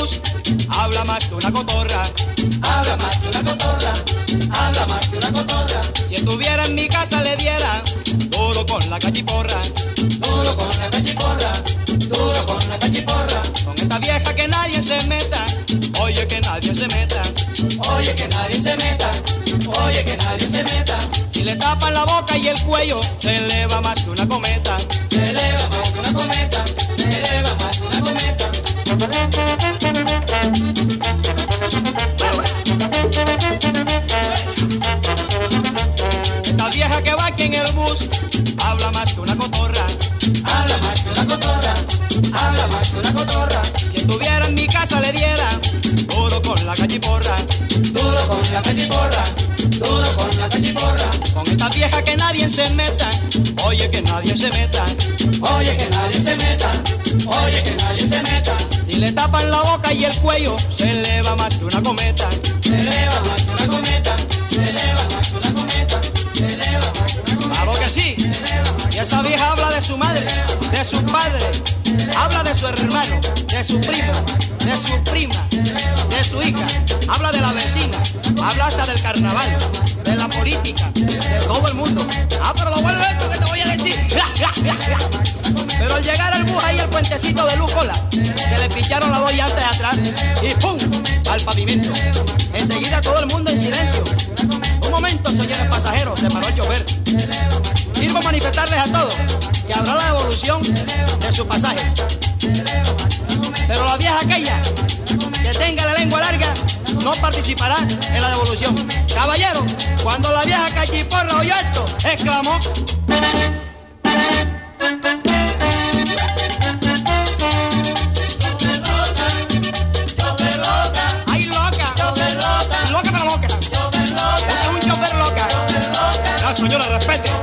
bus, habla más que una cotorra. Habla más que una cotorra, habla más que una cotorra. Si estuviera en mi casa le diera duro con la cachiporra. Duro con la cachiporra, duro con la cachiporra. Con esta vieja que nadie se meta, oye que nadie se meta. Oye que nadie se meta, oye que nadie se meta. Si le tapan la boca y el cuello, se eleva más que una cometa. Se eleva más que una cometa, se eleva más que una cometa. Esta vieja que va aquí en el bus, habla más que una cotorra. Habla más que una cotorra, habla más que una cotorra. Si estuviera en mi casa le diera duro con la cachiporra. Duro con la cachiporra, duro con la cachiporra. Con esta vieja que nadie se meta, oye que nadie se meta. Oye que nadie se meta, oye que nadie se meta. Si le tapan la boca y el cuello, se eleva más que una cometa. Se eleva más que una cometa, se eleva más que una cometa. Se eleva más que una cometa. Claro que sí. Y esa vieja habla de su madre, de su padre, habla de su hermano, de su primo, de su prima, de su hija, habla de la vecina, habla hasta del carnaval, de la política, de todo el mundo. Ah, pero lo bueno es esto que te voy a decir. Pero al llegar al bus ahí al puentecito de Lucola, se le picharon las dos llantas de atrás y ¡pum! Al pavimento. Enseguida todo el mundo en silencio. Un momento, señores pasajeros, se paró el chofer. Quiero manifestarles a todos que habrá la devolución de su pasaje. Pero la vieja aquella que tenga la lengua larga no participará en la devolución. Caballero, cuando la vieja cachiporra oyó esto, exclamó: ¡ay, loca! ¡Loca pero loca! ¡Este es un chofer loca! ¡La señora, respete!